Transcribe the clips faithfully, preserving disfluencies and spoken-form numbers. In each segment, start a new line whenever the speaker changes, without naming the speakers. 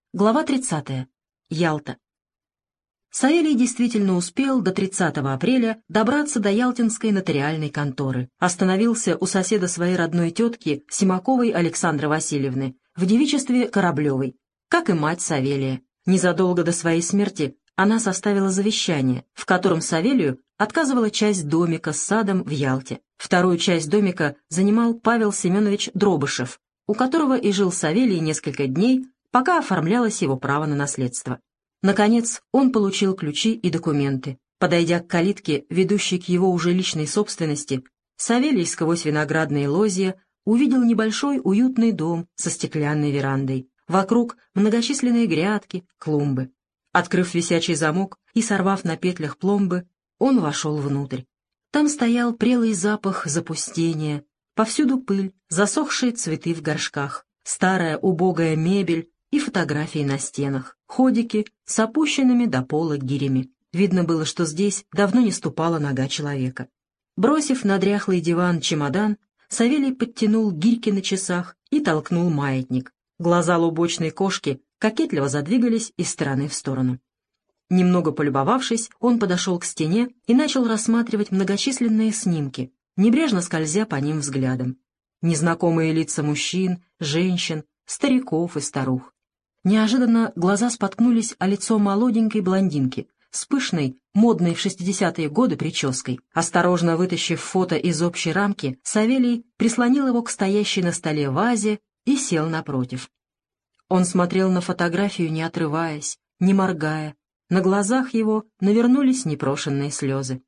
Глава тридцатая. Ялта. Савелий действительно успел до тридцатого апреля добраться до ялтинской нотариальной конторы. Остановился у соседа своей родной тетки Симаковой Александры Васильевны в девичестве Кораблевой, как и мать Савелия. Незадолго до своей смерти она составила завещание, в котором Савелию отказывала часть домика с садом в Ялте. Вторую часть домика занимал Павел Семенович Дробышев, у которого и жил Савелий несколько дней, пока оформлялось его право на наследство. Наконец, он получил ключи и документы. Подойдя к калитке, ведущей к его уже личной собственности, Савелий сквозь виноградные лозья увидел небольшой уютный дом со стеклянной верандой. Вокруг многочисленные грядки, клумбы. Открыв висячий замок и сорвав на петлях пломбы, он вошел внутрь. Там стоял прелый запах запустения, повсюду пыль, засохшие цветы в горшках, старая убогая мебель и фотографии на стенах, ходики с опущенными до пола гирями. Видно было, что здесь давно не ступала нога человека. Бросив на дряхлый диван чемодан, Савелий подтянул гирьки на часах и толкнул маятник. Глаза лубочной кошки кокетливо задвигались из стороны в сторону. Немного полюбовавшись, он подошел к стене и начал рассматривать многочисленные снимки, небрежно скользя по ним взглядом. Незнакомые лица мужчин, женщин, стариков и старух. Неожиданно глаза споткнулись о лицо молоденькой блондинки с пышной, модной в шестидесятые годы прической. Осторожно вытащив фото из общей рамки, Савелий прислонил его к стоящей на столе вазе и сел напротив. Он смотрел на фотографию, не отрываясь, не моргая. На глазах его навернулись непрошенные слезы.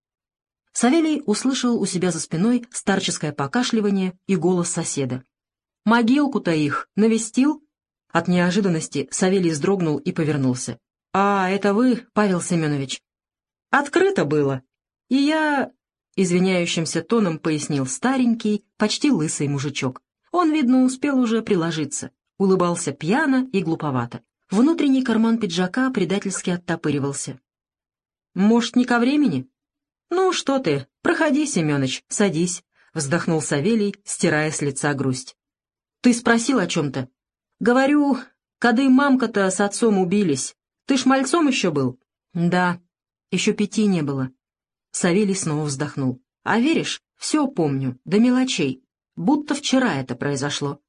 Савелий услышал у себя за спиной старческое покашливание и голос соседа. «Могилку-то их навестил?» От неожиданности Савелий вздрогнул и повернулся. «А, это вы, Павел Семенович?» «Открыто было. И я...» — извиняющимся тоном пояснил старенький, почти лысый мужичок. Он, видно, успел уже приложиться. Улыбался пьяно и глуповато. Внутренний карман пиджака предательски оттопыривался. «Может, не ко времени?» «Ну что ты, проходи, Семёныч, садись», — вздохнул Савелий, стирая с лица грусть. «Ты спросил о чем-то?» «Говорю, кады мамка-то с отцом убились. Ты ж мальцом еще был?» «Да, еще пяти не было». Савелий снова вздохнул. «А веришь, все помню, до мелочей, будто вчера это произошло».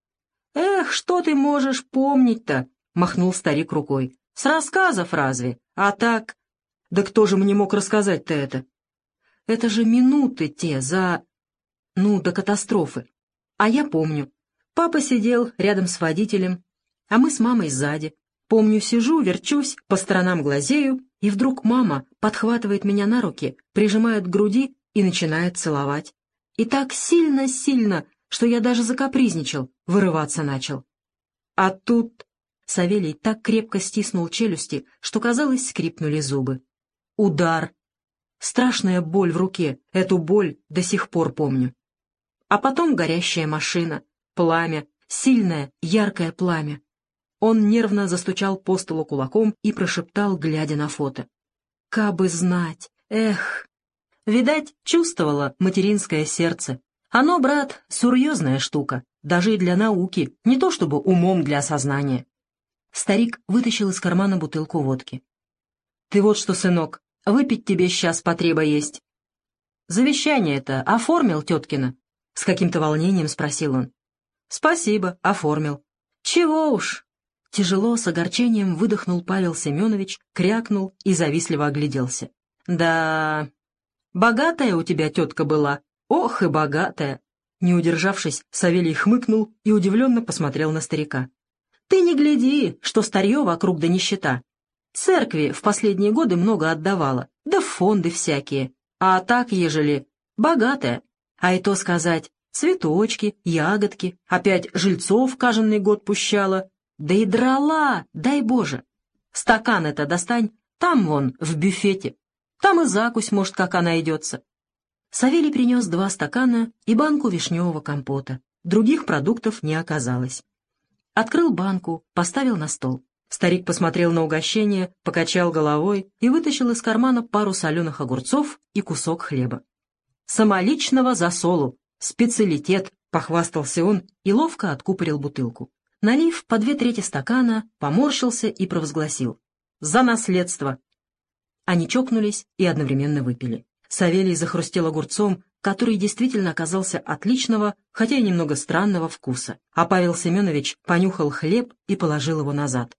«Эх, что ты можешь помнить-то?» — махнул старик рукой. «С рассказов разве? А так...» «Да кто же мне мог рассказать-то это?» «Это же минуты те за... ну, до катастрофы. А я помню. Папа сидел рядом с водителем, а мы с мамой сзади. Помню, сижу, верчусь, по сторонам глазею, и вдруг мама подхватывает меня на руки, прижимает к груди и начинает целовать. И так сильно-сильно, что я даже закапризничал, вырываться начал. А тут...» Савелий так крепко стиснул челюсти, что, казалось, скрипнули зубы. Удар. Страшная боль в руке, эту боль до сих пор помню. А потом горящая машина, пламя, сильное, яркое пламя. Он нервно застучал по столу кулаком и прошептал, глядя на фото. «Кабы знать! Эх!» Видать, чувствовало материнское сердце. Оно, брат, серьезная штука, даже и для науки, не то чтобы умом для осознания. Старик вытащил из кармана бутылку водки. «Ты вот что, сынок, выпить тебе сейчас потреба есть». «Завещание-то оформил, теткина?» — с каким-то волнением спросил он. «Спасибо, оформил». «Чего уж?» Тяжело, с огорчением выдохнул Павел Семенович, крякнул и завистливо огляделся. «Да, богатая у тебя тетка была, ох и богатая!» Не удержавшись, Савелий хмыкнул и удивленно посмотрел на старика. «Ты не гляди, что старье вокруг да нищета. Церкви в последние годы много отдавала, да в фонды всякие. А так, ежели богатая, а и то сказать, цветочки, ягодки, опять жильцов каждый год пущала, да и драла, дай Боже. Стакан это достань, там вон, в бюфете, там и закусь, может, какая найдется». Савелий принес два стакана и банку вишневого компота. Других продуктов не оказалось. Открыл банку, поставил на стол. Старик посмотрел на угощение, покачал головой и вытащил из кармана пару соленых огурцов и кусок хлеба. «Самоличного засолу! Специалитет!» — похвастался он и ловко откупорил бутылку. Налив по две трети стакана, поморщился и провозгласил: «За наследство!» Они чокнулись и одновременно выпили. Савелий захрустел огурцом, который действительно оказался отличного, хотя и немного странного вкуса, а Павел Семенович понюхал хлеб и положил его назад.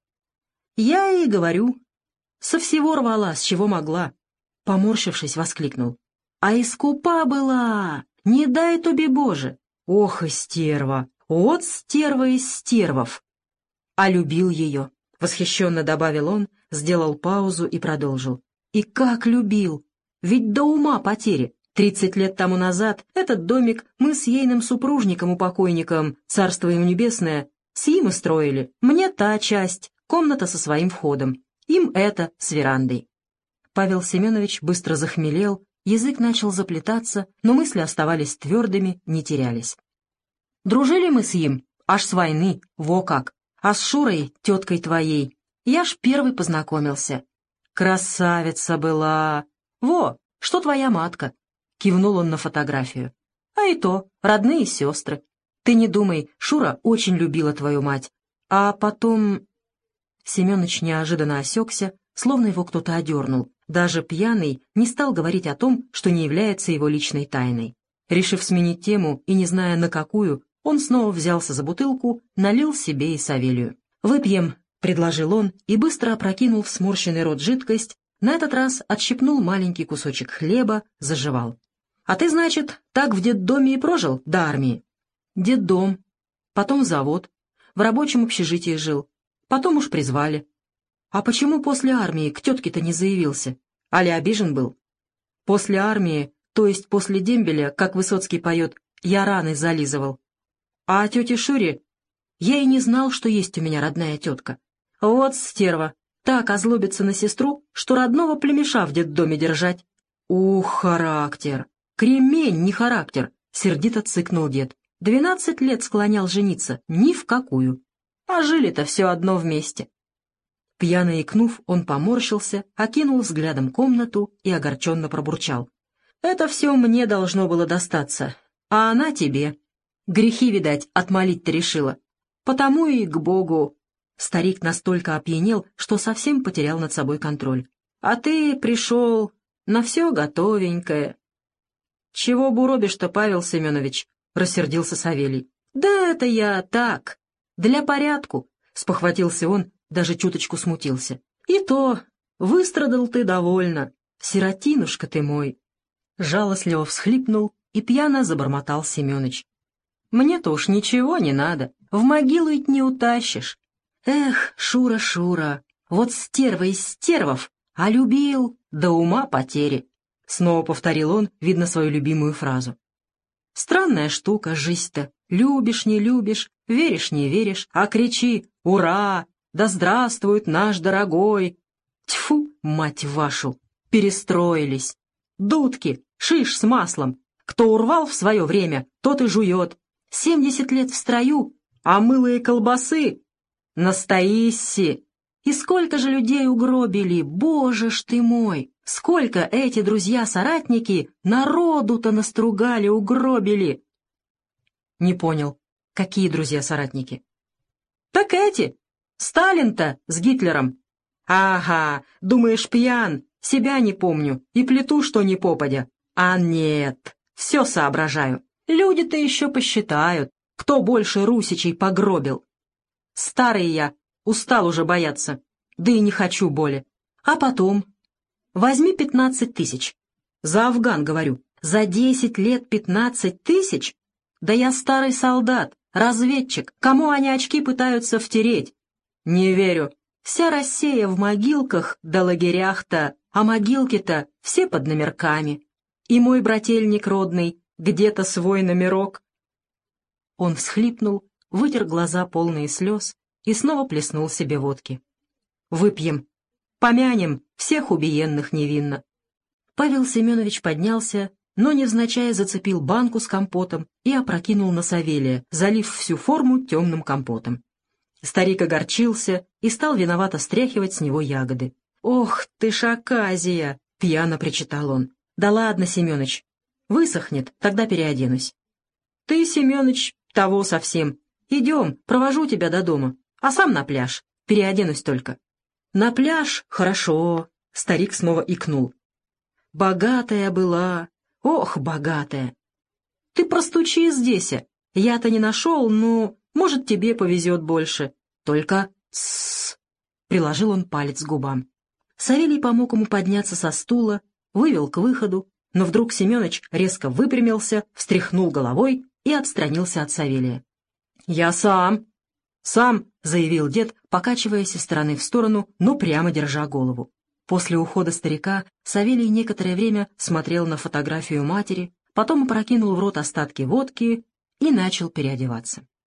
«Я и говорю, со всего рвала, с чего могла», — поморщившись, воскликнул. «А и скупа была! Не дай тоби Боже! Ох и стерва! Вот стерва из стервов!» «А любил ее», — восхищенно добавил он, сделал паузу и продолжил. «И как любил! Ведь до ума потери! Тридцать лет тому назад этот домик мы с ейным супружником у покойником, царство ему небесное, с им и строили. Мне та часть, комната со своим входом, им это с верандой». Павел Семенович быстро захмелел, язык начал заплетаться, но мысли оставались твердыми, не терялись. «Дружили мы с им, аж с войны, во как, а с Шурой, теткой твоей, я ж первый познакомился. Красавица была! Во, что твоя матка!» — кивнул он на фотографию. «А и то, родные сестры. Ты не думай, Шура очень любила твою мать. А потом...» Семеныч неожиданно осекся, словно его кто-то одернул. Даже пьяный не стал говорить о том, что не является его личной тайной. Решив сменить тему и не зная на какую, он снова взялся за бутылку, налил себе и Савелию. «Выпьем», — предложил он и быстро опрокинул в сморщенный рот жидкость, на этот раз отщипнул маленький кусочек хлеба, зажевал. «А ты, значит, так в детдоме и прожил до армии?» «Детдом, потом завод, в рабочем общежитии жил, потом уж призвали». «А почему после армии к тетке-то не заявился? Али обижен был?» «После армии, то есть после дембеля, как Высоцкий поет, я раны зализывал. А о тете Шуре я и не знал, что есть у меня родная тетка. Вот стерва, так озлобится на сестру, что родного племеша в детдоме держать». «Ух, характер! Кремень, не характер!» — сердито цыкнул дед. «Двенадцать лет склонял жениться, ни в какую. А жили-то все одно вместе». Пьяно икнув, он поморщился, окинул взглядом комнату и огорченно пробурчал. «Это все мне должно было достаться, а она тебе. Грехи, видать, отмолить-то решила. Потому и к Богу». Старик настолько опьянел, что совсем потерял над собой контроль. «А ты пришел на все готовенькое». «Чего буробишь-то, Павел Семенович?» — рассердился Савелий. «Да это я так, для порядку», — спохватился он, даже чуточку смутился. «И то, выстрадал ты довольно, сиротинушка ты мой». Жалостливо всхлипнул и пьяно забормотал Семёныч. «Мне-то уж ничего не надо, в могилу ведь не утащишь. Эх, Шура, Шура, вот стерва из стервов, а любил до ума потери». Снова повторил он, видно, свою любимую фразу. «Странная штука, жизнь-то. Любишь, не любишь, веришь, не веришь, а кричи «Ура! Да здравствует наш дорогой!» Тьфу, мать вашу, перестроились. Дудки, шиш с маслом. Кто урвал в свое время, тот и жует. Семьдесят лет в строю, а мылые колбасы настоисси. И сколько же людей угробили, боже ж ты мой! Сколько эти друзья-соратники народу-то настругали, угробили!» «Не понял, какие друзья-соратники?» «Так эти! Сталин-то с Гитлером!» «Ага, думаешь, пьян, себя не помню и плету, что не попадя. А нет, все соображаю. Люди-то еще посчитают, кто больше русичей погробил. Старый я, устал уже бояться, да и не хочу боли. А потом... Возьми пятнадцать тысяч. За Афган, говорю. За десять лет пятнадцать тысяч? Да я старый солдат, разведчик. Кому они очки пытаются втереть? Не верю. Вся Россия в могилках да лагерях-то, а могилки-то все под номерками. И мой брательник родный, где-то свой номерок». Он всхлипнул, вытер глаза полные слез и снова плеснул себе водки. «Выпьем. Помянем всех убиенных невинно». Павел Семенович поднялся, но невзначай зацепил банку с компотом и опрокинул на Савелия, залив всю форму темным компотом. Старик огорчился и стал виновато стряхивать с него ягоды. «Ох ты ж оказия!» — пьяно причитал он. «Да ладно, Семёныч, высохнет, тогда переоденусь». «Ты, Семёныч, того совсем. Идем, провожу тебя до дома, а сам на пляж. Переоденусь только». «На пляж? Хорошо», — старик снова икнул. «Богатая была, ох, богатая. Ты простучи здесь, я-то не нашел, ну, может, тебе повезет больше. Только тссс», — приложил он палец к губам. Савелий помог ему подняться со стула, вывел к выходу, но вдруг Семеныч резко выпрямился, встряхнул головой и отстранился от Савелия. «Я сам, сам», — заявил дед, покачиваясь из стороны в сторону, но прямо держа голову. После ухода старика Савелий некоторое время смотрел на фотографию матери, потом опрокинул в рот остатки водки и начал переодеваться.